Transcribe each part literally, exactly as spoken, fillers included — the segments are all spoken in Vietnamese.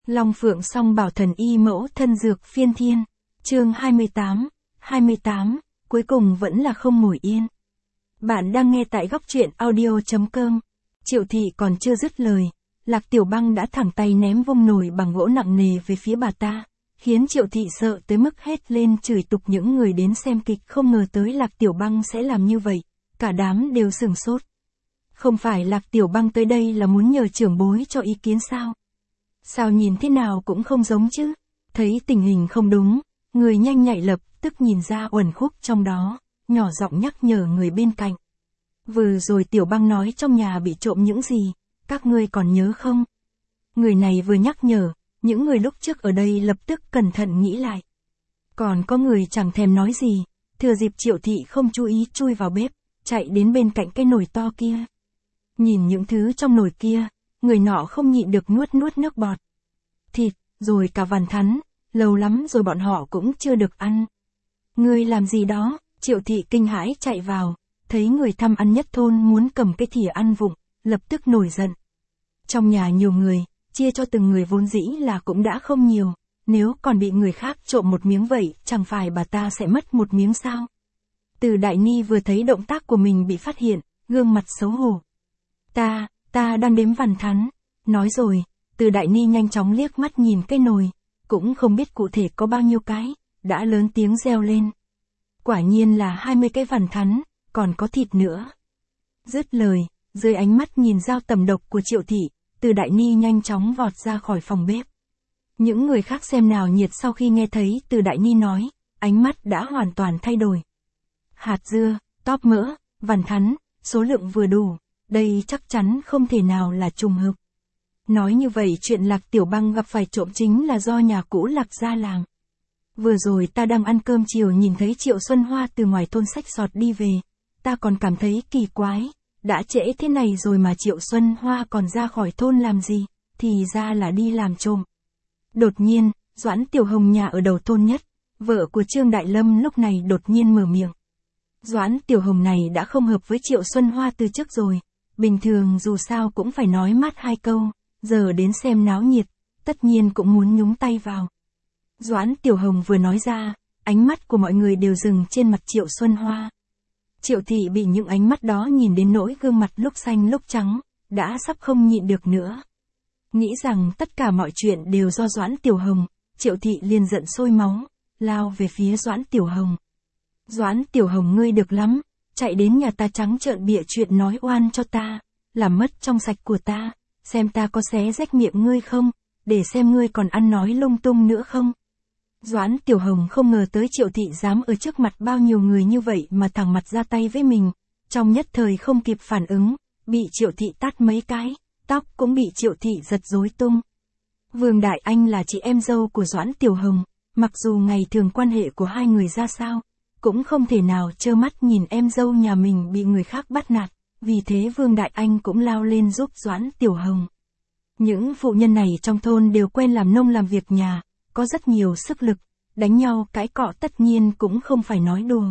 Long Phượng Song Bảo Thần Y Mẫu Thân Dược Phiên Thiên, chương hai mươi tám, hai mươi tám, cuối cùng vẫn là không ngồi yên. Bạn đang nghe tại góc truyện audio.com. Triệu Thị còn chưa dứt lời, Lạc Tiểu Băng đã thẳng tay ném vung nồi bằng gỗ nặng nề về phía bà ta, khiến Triệu Thị sợ tới mức hét lên chửi tục. Những người đến xem kịch không ngờ tới Lạc Tiểu Băng sẽ làm như vậy, cả đám đều sửng sốt. Không phải Lạc Tiểu Băng tới đây là muốn nhờ trưởng bối cho ý kiến sao? Sao nhìn thế nào cũng không giống chứ? Thấy tình hình không đúng, người nhanh nhạy lập tức nhìn ra uẩn khúc trong đó, nhỏ giọng nhắc nhở người bên cạnh. Vừa rồi Tiểu Băng nói trong nhà bị trộm những gì, các ngươi còn nhớ không? Người này vừa nhắc nhở, những người lúc trước ở đây lập tức cẩn thận nghĩ lại. Còn có người chẳng thèm nói gì, thừa dịp Triệu Thị không chú ý chui vào bếp, chạy đến bên cạnh cái nồi to kia. Nhìn những thứ trong nồi kia, người nọ không nhịn được nuốt nuốt nước bọt. Thịt, rồi cả vằn thắn, lâu lắm rồi bọn họ cũng chưa được ăn. Ngươi làm gì đó? Triệu Thị kinh hãi chạy vào, thấy người thăm ăn nhất thôn muốn cầm cái thìa ăn vụng, lập tức nổi giận. Trong nhà nhiều người, chia cho từng người vốn dĩ là cũng đã không nhiều, nếu còn bị người khác trộm một miếng vậy, chẳng phải bà ta sẽ mất một miếng sao? Từ Đại Ni vừa thấy động tác của mình bị phát hiện, gương mặt xấu hổ. Ta, ta đang đếm vằn thắn. Nói rồi, Từ Đại Ni nhanh chóng liếc mắt nhìn cái nồi, cũng không biết cụ thể có bao nhiêu cái, đã lớn tiếng reo lên. Quả nhiên là hai mươi cái vằn thắn, còn có thịt nữa. Dứt lời, dưới ánh mắt nhìn dao tầm độc của Triệu Thị, Từ Đại Ni nhanh chóng vọt ra khỏi phòng bếp. Những người khác xem nào nhiệt sau khi nghe thấy Từ Đại Ni nói, ánh mắt đã hoàn toàn thay đổi. Hạt dưa, tóp mỡ, vằn thắn, số lượng vừa đủ, đây chắc chắn không thể nào là trùng hợp. Nói như vậy chuyện Lạc Tiểu Băng gặp phải trộm chính là do nhà cũ Lạc gia làm. Vừa rồi ta đang ăn cơm chiều nhìn thấy Triệu Xuân Hoa từ ngoài thôn xách sọt đi về, ta còn cảm thấy kỳ quái, đã trễ thế này rồi mà Triệu Xuân Hoa còn ra khỏi thôn làm gì, thì ra là đi làm trộm. Đột nhiên, Doãn Tiểu Hồng nhà ở đầu thôn nhất, vợ của Trương Đại Lâm lúc này đột nhiên mở miệng. Doãn Tiểu Hồng này đã không hợp với Triệu Xuân Hoa từ trước rồi, bình thường dù sao cũng phải nói mát hai câu, giờ đến xem náo nhiệt, tất nhiên cũng muốn nhúng tay vào. Doãn Tiểu Hồng vừa nói ra, ánh mắt của mọi người đều dừng trên mặt Triệu Xuân Hoa. Triệu Thị bị những ánh mắt đó nhìn đến nỗi gương mặt lúc xanh lúc trắng, đã sắp không nhịn được nữa. Nghĩ rằng tất cả mọi chuyện đều do Doãn Tiểu Hồng, Triệu Thị liền giận sôi máu, lao về phía Doãn Tiểu Hồng. Doãn Tiểu Hồng ngươi được lắm, chạy đến nhà ta trắng trợn bịa chuyện nói oan cho ta, làm mất trong sạch của ta, xem ta có xé rách miệng ngươi không, để xem ngươi còn ăn nói lung tung nữa không. Doãn Tiểu Hồng không ngờ tới Triệu Thị dám ở trước mặt bao nhiêu người như vậy mà thẳng mặt ra tay với mình, trong nhất thời không kịp phản ứng, bị Triệu Thị tát mấy cái, tóc cũng bị Triệu Thị giật rối tung. Vương Đại Anh là chị em dâu của Doãn Tiểu Hồng, mặc dù ngày thường quan hệ của hai người ra sao, cũng không thể nào trơ mắt nhìn em dâu nhà mình bị người khác bắt nạt, vì thế Vương Đại Anh cũng lao lên giúp Doãn Tiểu Hồng. Những phụ nhân này trong thôn đều quen làm nông làm việc nhà, có rất nhiều sức lực, đánh nhau cãi cọ tất nhiên cũng không phải nói đùa.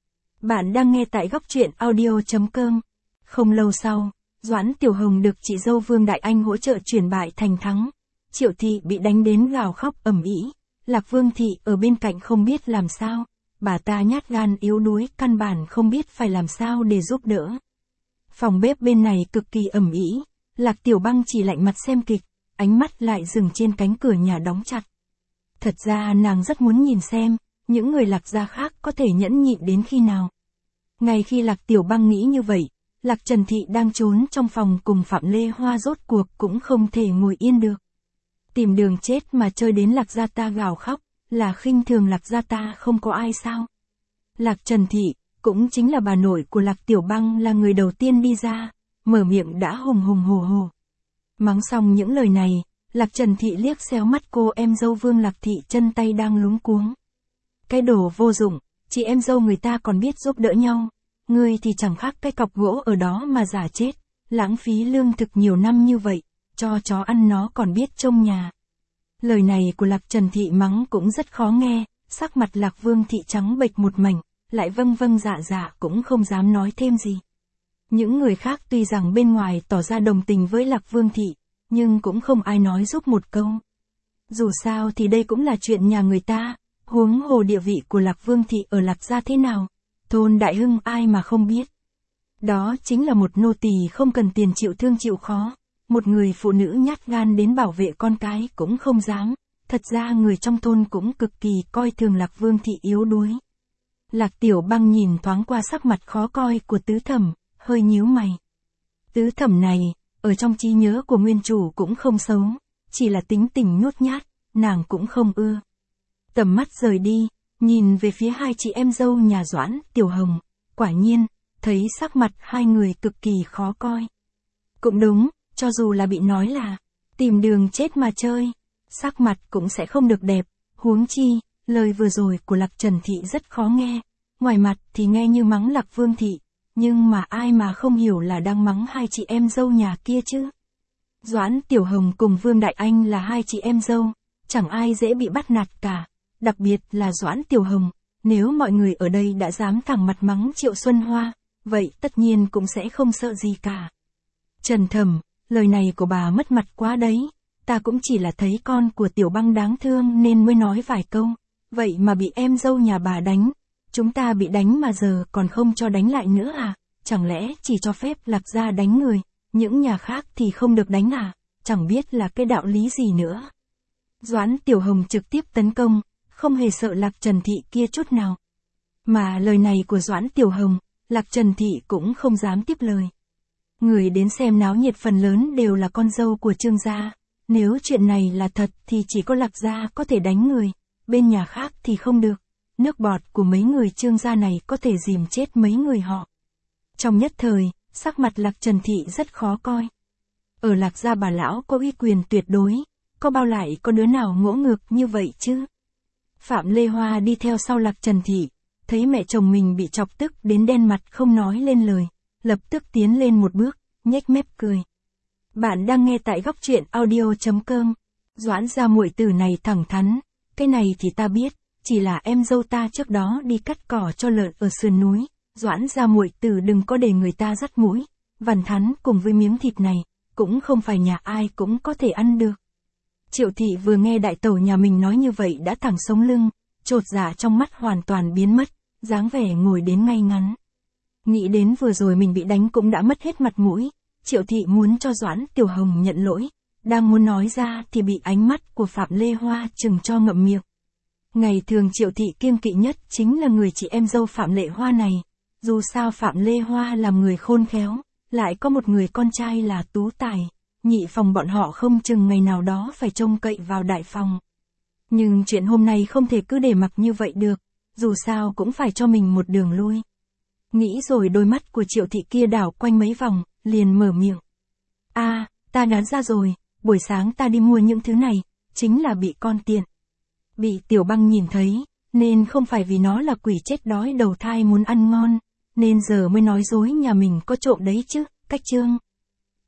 Bạn đang nghe tại góc truyện audio.com. Không lâu sau, Doãn Tiểu Hồng được chị dâu Vương Đại Anh hỗ trợ chuyển bại thành thắng. Triệu Thị bị đánh đến gào khóc ầm ĩ, Lạc Vương Thị ở bên cạnh không biết làm sao, bà ta nhát gan yếu đuối căn bản không biết phải làm sao để giúp đỡ. Phòng bếp bên này cực kỳ ầm ĩ, Lạc Tiểu Băng chỉ lạnh mặt xem kịch, ánh mắt lại dừng trên cánh cửa nhà đóng chặt. Thật ra nàng rất muốn nhìn xem, những người Lạc gia khác có thể nhẫn nhịn đến khi nào. Ngay khi Lạc Tiểu Băng nghĩ như vậy, Lạc Trần Thị đang trốn trong phòng cùng Phạm Lê Hoa rốt cuộc cũng không thể ngồi yên được. Tìm đường chết mà chơi đến Lạc gia ta gào khóc, là khinh thường Lạc gia ta không có ai sao. Lạc Trần Thị, cũng chính là bà nội của Lạc Tiểu Băng là người đầu tiên đi ra, mở miệng đã hùng hùng hổ hổ. Mắng xong những lời này, Lạc Trần Thị liếc xéo mắt cô em dâu Vương Lạc Thị chân tay đang luống cuống. Cái đồ vô dụng, chị em dâu người ta còn biết giúp đỡ nhau, ngươi thì chẳng khác cái cọc gỗ ở đó mà giả chết, lãng phí lương thực nhiều năm như vậy, cho chó ăn nó còn biết trông nhà. Lời này của Lạc Trần Thị mắng cũng rất khó nghe, sắc mặt Lạc Vương Thị trắng bệch một mảnh, lại vâng vâng dạ dạ cũng không dám nói thêm gì. Những người khác tuy rằng bên ngoài tỏ ra đồng tình với Lạc Vương Thị, nhưng cũng không ai nói giúp một câu. Dù sao thì đây cũng là chuyện nhà người ta, huống hồ địa vị của Lạc Vương thị ở Lạc gia thế nào, thôn Đại Hưng ai mà không biết. Đó chính là một nô tỳ không cần tiền chịu thương chịu khó, một người phụ nữ nhát gan đến bảo vệ con cái cũng không dám, thật ra người trong thôn cũng cực kỳ coi thường Lạc Vương thị yếu đuối. Lạc Tiểu Băng nhìn thoáng qua sắc mặt khó coi của tứ thẩm, hơi nhíu mày. Tứ thẩm này, ở trong trí nhớ của nguyên chủ cũng không xấu, chỉ là tính tình nhút nhát, nàng cũng không ưa. Tầm mắt rời đi, nhìn về phía hai chị em dâu nhà Doãn, Tiểu Hồng, quả nhiên, thấy sắc mặt hai người cực kỳ khó coi. Cũng đúng, cho dù là bị nói là tìm đường chết mà chơi, sắc mặt cũng sẽ không được đẹp, huống chi, lời vừa rồi của Lạc Trần Thị rất khó nghe, ngoài mặt thì nghe như mắng Lạc Vương Thị, nhưng mà ai mà không hiểu là đang mắng hai chị em dâu nhà kia chứ. Doãn Tiểu Hồng cùng Vương Đại Anh là hai chị em dâu, chẳng ai dễ bị bắt nạt cả, đặc biệt là Doãn Tiểu Hồng, nếu mọi người ở đây đã dám thẳng mặt mắng Triệu Xuân Hoa, vậy tất nhiên cũng sẽ không sợ gì cả. Trần Thẩm, lời này của bà mất mặt quá đấy, ta cũng chỉ là thấy con của Tiểu Băng đáng thương nên mới nói vài câu, vậy mà bị em dâu nhà bà đánh, chúng ta bị đánh mà giờ còn không cho đánh lại nữa à, chẳng lẽ chỉ cho phép Lạc gia đánh người, những nhà khác thì không được đánh à, chẳng biết là cái đạo lý gì nữa. Doãn Tiểu Hồng trực tiếp tấn công, không hề sợ Lạc Trần Thị kia chút nào. Mà lời này của Doãn Tiểu Hồng, Lạc Trần Thị cũng không dám tiếp lời. Người đến xem náo nhiệt phần lớn đều là con dâu của Trương gia, nếu chuyện này là thật thì chỉ có Lạc gia có thể đánh người, bên nhà khác thì không được. Nước bọt của mấy người Trương gia này có thể dìm chết mấy người họ. Trong nhất thời, sắc mặt Lạc Trần Thị rất khó coi. Ở Lạc gia bà lão có uy quyền tuyệt đối, có bao lại có đứa nào ngỗ ngược như vậy chứ. Phạm Lê Hoa đi theo sau Lạc Trần Thị, thấy mẹ chồng mình bị chọc tức đến đen mặt không nói lên lời, lập tức tiến lên một bước, nhếch mép cười. Bạn đang nghe tại góc truyện audio chấm com. Doãn gia muội tử này thẳng thắn, cái này thì ta biết, chỉ là em dâu ta trước đó đi cắt cỏ cho lợn ở sườn núi, Doãn gia muội tử đừng có để người ta dắt mũi, vằn thắn cùng với miếng thịt này, cũng không phải nhà ai cũng có thể ăn được. Triệu Thị vừa nghe đại tẩu nhà mình nói như vậy đã thẳng sống lưng, chột dạ trong mắt hoàn toàn biến mất, dáng vẻ ngồi đến ngay ngắn. Nghĩ đến vừa rồi mình bị đánh cũng đã mất hết mặt mũi, Triệu Thị muốn cho Doãn Tiểu Hồng nhận lỗi, đang muốn nói ra thì bị ánh mắt của Phạm Lê Hoa chừng cho ngậm miệng. Ngày thường Triệu Thị kiêng kỵ nhất chính là người chị em dâu Phạm Lê Hoa này, dù sao Phạm Lê Hoa làm người khôn khéo, lại có một người con trai là tú tài, nhị phòng bọn họ không chừng ngày nào đó phải trông cậy vào đại phòng. Nhưng chuyện hôm nay không thể cứ để mặc như vậy được, dù sao cũng phải cho mình một đường lui. Nghĩ rồi đôi mắt của Triệu Thị kia đảo quanh mấy vòng, liền mở miệng. a à, ta đoán ra rồi, buổi sáng ta đi mua những thứ này, chính là bị con tiện. Bị Tiểu Băng nhìn thấy, nên không phải vì nó là quỷ chết đói đầu thai muốn ăn ngon, nên giờ mới nói dối nhà mình có trộm đấy chứ, cách chương.